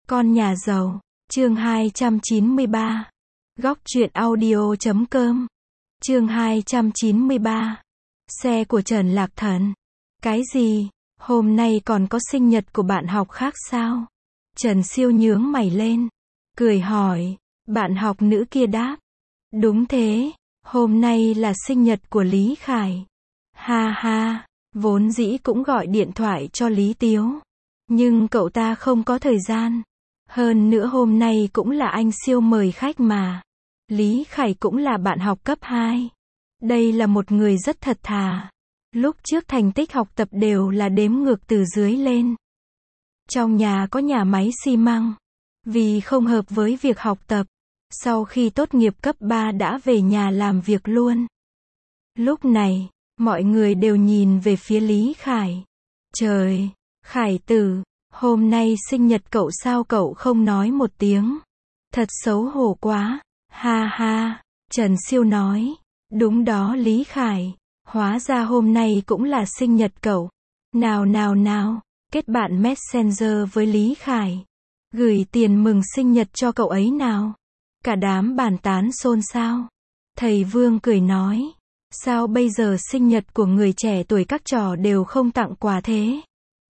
Con nhà giàu, chương 293. Góc truyện audio.com. Chương 293. Xe của Trần Lạc Thần. Cái gì? Hôm nay còn có sinh nhật của bạn học khác sao? Trần Siêu nhướng mày lên, cười hỏi. Bạn học nữ kia đáp. Đúng thế, hôm nay là sinh nhật của Lý Khải. Ha ha, vốn dĩ cũng gọi điện thoại cho Lý Tiếu. Nhưng cậu ta không có thời gian. Hơn nữa hôm nay cũng là anh Siêu mời khách mà. Lý Khải cũng là bạn học cấp 2. Đây là một người rất thật thà. Lúc trước thành tích học tập đều là đếm ngược từ dưới lên. Trong nhà có nhà máy xi măng. Vì không hợp với việc học tập, sau khi tốt nghiệp cấp 3 đã về nhà làm việc luôn. Lúc này, mọi người đều nhìn về phía Lý Khải. Trời, Khải tử, hôm nay sinh nhật cậu sao cậu không nói một tiếng? Thật xấu hổ quá. Ha ha, Trần Siêu nói. Đúng đó Lý Khải, hóa ra hôm nay cũng là sinh nhật cậu. Nào, kết bạn Messenger với Lý Khải. Gửi tiền mừng sinh nhật cho cậu ấy nào. Cả đám bàn tán xôn xao. Thầy Vương cười nói. Sao bây giờ sinh nhật của người trẻ tuổi các trò đều không tặng quà thế?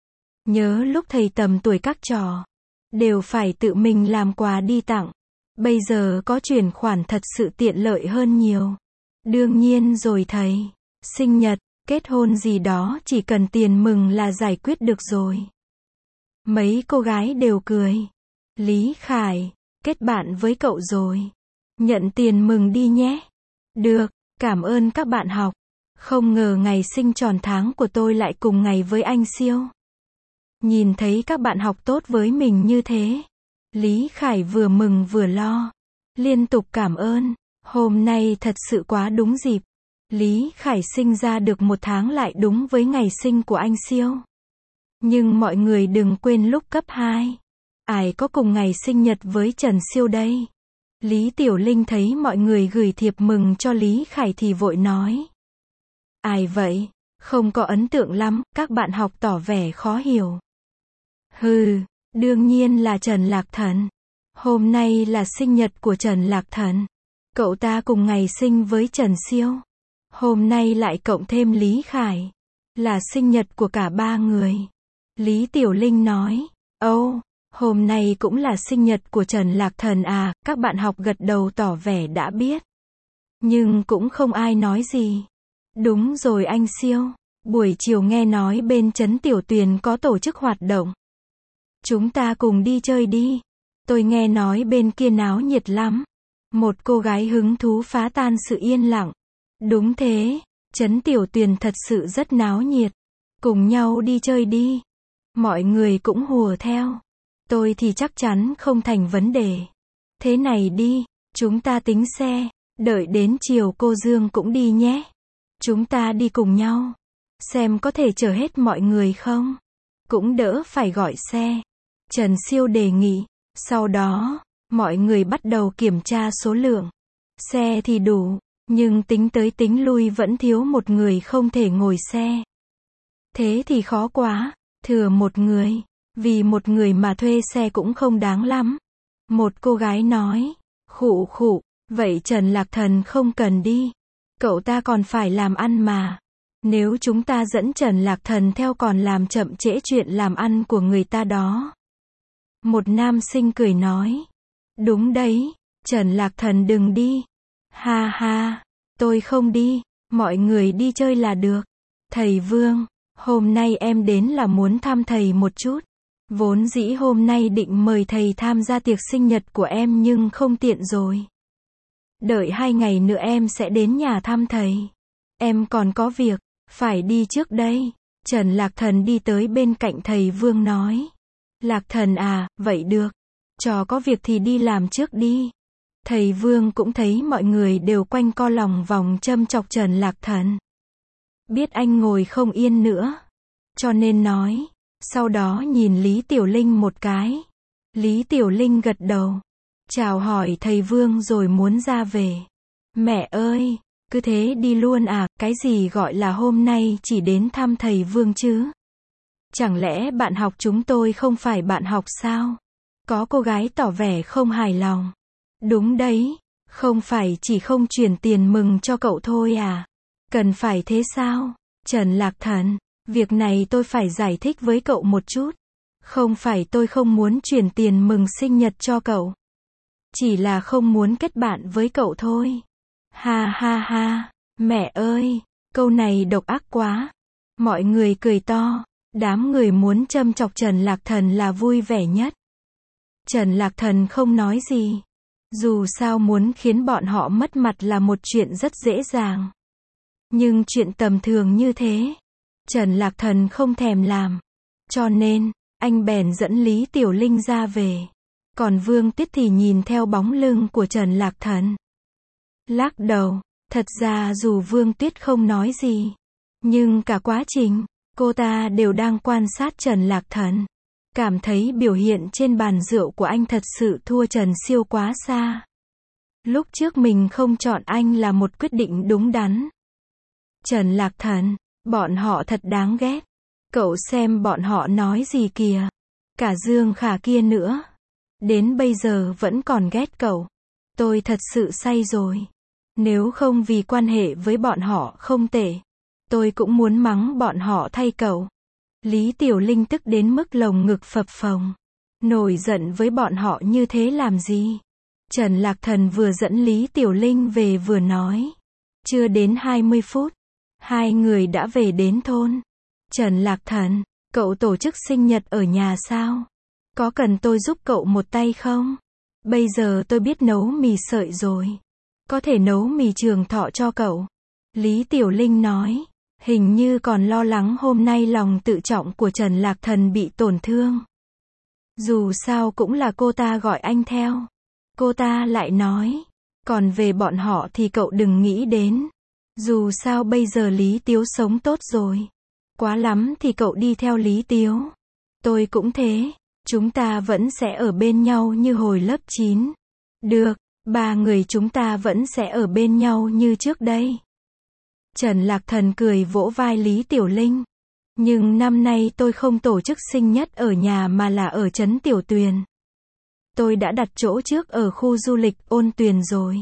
Nhớ lúc thầy tầm tuổi các trò đều phải tự mình làm quà đi tặng. Bây giờ có chuyển khoản thật sự tiện lợi hơn nhiều. Đương nhiên rồi thầy. Sinh nhật, kết hôn gì đó chỉ cần tiền mừng là giải quyết được rồi. Mấy cô gái đều cười. Lý Khải, kết bạn với cậu rồi. Nhận tiền mừng đi nhé. Được, cảm ơn các bạn học. Không ngờ ngày sinh tròn tháng của tôi lại cùng ngày với anh Siêu. Nhìn thấy các bạn học tốt với mình như thế. Lý Khải vừa mừng vừa lo. Liên tục cảm ơn. Hôm nay thật sự quá đúng dịp. Lý Khải sinh ra được 1 tháng lại đúng với ngày sinh của anh Siêu. Nhưng mọi người đừng quên lúc cấp 2. Ai có cùng ngày sinh nhật với Trần Siêu đây? Lý Tiểu Linh thấy mọi người gửi thiệp mừng cho Lý Khải thì vội nói. Ai vậy? Không có ấn tượng lắm, các bạn học tỏ vẻ khó hiểu. Hừ, đương nhiên là Trần Lạc Thần. Hôm nay là sinh nhật của Trần Lạc Thần. Cậu ta cùng ngày sinh với Trần Siêu. Hôm nay lại cộng thêm Lý Khải. Là sinh nhật của cả 3 người. Lý Tiểu Linh nói. Ồ, hôm nay cũng là sinh nhật của Trần Lạc Thần à, các bạn học gật đầu tỏ vẻ đã biết. Nhưng cũng không ai nói gì. Đúng rồi anh Siêu. Buổi chiều nghe nói bên Trấn Tiểu Tuyền có tổ chức hoạt động. Chúng ta cùng đi chơi đi. Tôi nghe nói bên kia náo nhiệt lắm. Một cô gái hứng thú phá tan sự yên lặng. Đúng thế, Trấn Tiểu Tuyền thật sự rất náo nhiệt. Cùng nhau đi chơi đi. Mọi người cũng hùa theo. Tôi thì chắc chắn không thành vấn đề. Thế này đi, chúng ta tính xe. Đợi đến chiều cô Dương cũng đi nhé. Chúng ta đi cùng nhau. Xem có thể chở hết mọi người không? Cũng đỡ phải gọi xe. Trần Siêu đề nghị. Sau đó, mọi người bắt đầu kiểm tra số lượng. Xe thì đủ, nhưng tính tới tính lui vẫn thiếu một người không thể ngồi xe. Thế thì khó quá, thừa một người. Vì một người mà thuê xe cũng không đáng lắm. Một cô gái nói. Khụ, vậy Trần Lạc Thần không cần đi. Cậu ta còn phải làm ăn mà. Nếu chúng ta dẫn Trần Lạc Thần theo còn làm chậm trễ chuyện làm ăn của người ta đó. Một nam sinh cười nói. Đúng đấy, Trần Lạc Thần đừng đi. Ha ha, tôi không đi, mọi người đi chơi là được. Thầy Vương, hôm nay em đến là muốn thăm thầy một chút. Vốn dĩ hôm nay định mời thầy tham gia tiệc sinh nhật của em nhưng không tiện rồi. Đợi 2 ngày nữa em sẽ đến nhà thăm thầy. Em còn có việc, phải đi trước đây. Trần Lạc Thần đi tới bên cạnh thầy Vương nói. Lạc Thần à, vậy được. Trò có việc thì đi làm trước đi. Thầy Vương cũng thấy mọi người đều quanh co lòng vòng châm chọc Trần Lạc Thần. Biết anh ngồi không yên nữa. Cho nên nói. Sau đó nhìn Lý Tiểu Linh một cái. Lý Tiểu Linh gật đầu. Chào hỏi thầy Vương rồi muốn ra về. Mẹ ơi, cứ thế đi luôn à, cái gì gọi là hôm nay chỉ đến thăm thầy Vương chứ? Chẳng lẽ bạn học chúng tôi không phải bạn học sao? Có cô gái tỏ vẻ không hài lòng. Đúng đấy, không phải chỉ không chuyển tiền mừng cho cậu thôi à? Cần phải thế sao? Trần Lạc Thần, việc này tôi phải giải thích với cậu một chút. Không phải tôi không muốn chuyển tiền mừng sinh nhật cho cậu. Chỉ là không muốn kết bạn với cậu thôi. Ha ha ha, mẹ ơi, câu này độc ác quá. Mọi người cười to, đám người muốn châm chọc Trần Lạc Thần là vui vẻ nhất. Trần Lạc Thần không nói gì. Dù sao muốn khiến bọn họ mất mặt là một chuyện rất dễ dàng. Nhưng chuyện tầm thường như thế, Trần Lạc Thần không thèm làm. Cho nên, anh bèn dẫn Lý Tiểu Linh ra về. Còn Vương Tuyết thì nhìn theo bóng lưng của Trần Lạc Thần. Lắc đầu, thật ra dù Vương Tuyết không nói gì, nhưng cả quá trình, cô ta đều đang quan sát Trần Lạc Thần. Cảm thấy biểu hiện trên bàn rượu của anh thật sự thua Trần Siêu quá xa. Lúc trước mình không chọn anh là một quyết định đúng đắn. Trần Lạc Thần, bọn họ thật đáng ghét. Cậu xem bọn họ nói gì kìa. Cả Dương Khả kia nữa. Đến bây giờ vẫn còn ghét cậu. Tôi thật sự say rồi. Nếu không vì quan hệ với bọn họ không tệ, tôi cũng muốn mắng bọn họ thay cậu. Lý Tiểu Linh tức đến mức lồng ngực phập phồng. Nổi giận với bọn họ như thế làm gì? Trần Lạc Thần vừa dẫn Lý Tiểu Linh về vừa nói. Chưa đến 20 phút, hai người đã về đến thôn. Trần Lạc Thần, cậu tổ chức sinh nhật ở nhà sao? Có cần tôi giúp cậu một tay không? Bây giờ tôi biết nấu mì sợi rồi. Có thể nấu mì Trường Thọ cho cậu. Lý Tiểu Linh nói. Hình như còn lo lắng hôm nay lòng tự trọng của Trần Lạc Thần bị tổn thương. Dù sao cũng là cô ta gọi anh theo. Cô ta lại nói. Còn về bọn họ thì cậu đừng nghĩ đến. Dù sao bây giờ Lý Tiếu sống tốt rồi. Quá lắm thì cậu đi theo Lý Tiếu. Tôi cũng thế. Chúng ta vẫn sẽ ở bên nhau như hồi lớp 9. Được, ba người chúng ta vẫn sẽ ở bên nhau như trước đây. Trần Lạc Thần cười vỗ vai Lý Tiểu Linh. Nhưng năm nay tôi không tổ chức sinh nhật ở nhà mà là ở trấn Tiểu Tuyền. Tôi đã đặt chỗ trước ở khu du lịch Ôn Tuyền rồi.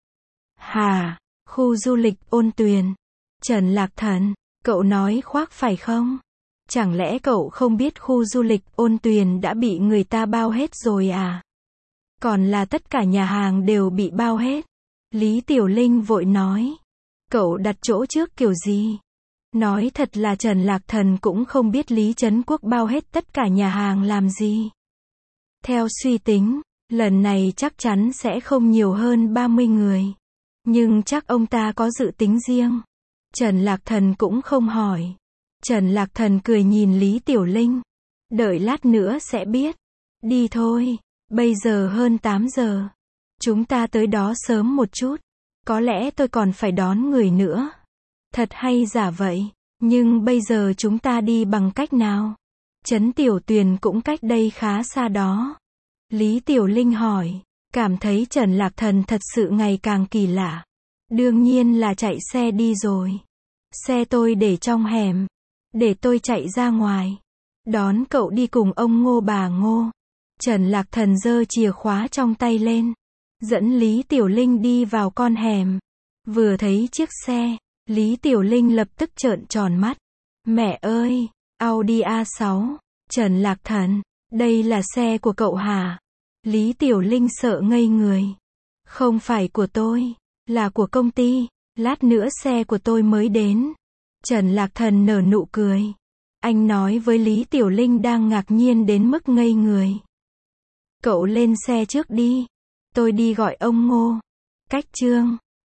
Hà, khu du lịch Ôn Tuyền. Trần Lạc Thần, cậu nói khoác phải không? Chẳng lẽ cậu không biết khu du lịch Ôn Tuyền đã bị người ta bao hết rồi à? Còn là tất cả nhà hàng đều bị bao hết. Lý Tiểu Linh vội nói. Cậu đặt chỗ trước kiểu gì? Nói thật là Trần Lạc Thần cũng không biết Lý Trấn Quốc bao hết tất cả nhà hàng làm gì. Theo suy tính, lần này chắc chắn sẽ không nhiều hơn 30 người. Nhưng chắc ông ta có dự tính riêng. Trần Lạc Thần cũng không hỏi. Trần Lạc Thần cười nhìn Lý Tiểu Linh. Đợi lát nữa sẽ biết. Đi thôi, bây giờ hơn 8 giờ. Chúng ta tới đó sớm một chút. Có lẽ tôi còn phải đón người nữa. Thật hay giả vậy, nhưng bây giờ chúng ta đi bằng cách nào? Trấn Tiểu Tuyền cũng cách đây khá xa đó. Lý Tiểu Linh hỏi, cảm thấy Trần Lạc Thần thật sự ngày càng kỳ lạ. Đương nhiên là chạy xe đi rồi. Xe tôi để trong hẻm. Để tôi chạy ra ngoài. Đón cậu đi cùng ông Ngô bà Ngô. Trần Lạc Thần giơ chìa khóa trong tay lên. Dẫn Lý Tiểu Linh đi vào con hẻm. Vừa thấy chiếc xe, Lý Tiểu Linh lập tức trợn tròn mắt. Mẹ ơi, Audi A6. Trần Lạc Thần, đây là xe của cậu hả? Lý Tiểu Linh sợ ngây người. Không phải của tôi, là của công ty. Lát nữa xe của tôi mới đến. Trần Lạc Thần nở nụ cười. Anh nói với Lý Tiểu Linh đang ngạc nhiên đến mức ngây người. Cậu lên xe trước đi. Tôi đi gọi ông Ngô. Cách Trương.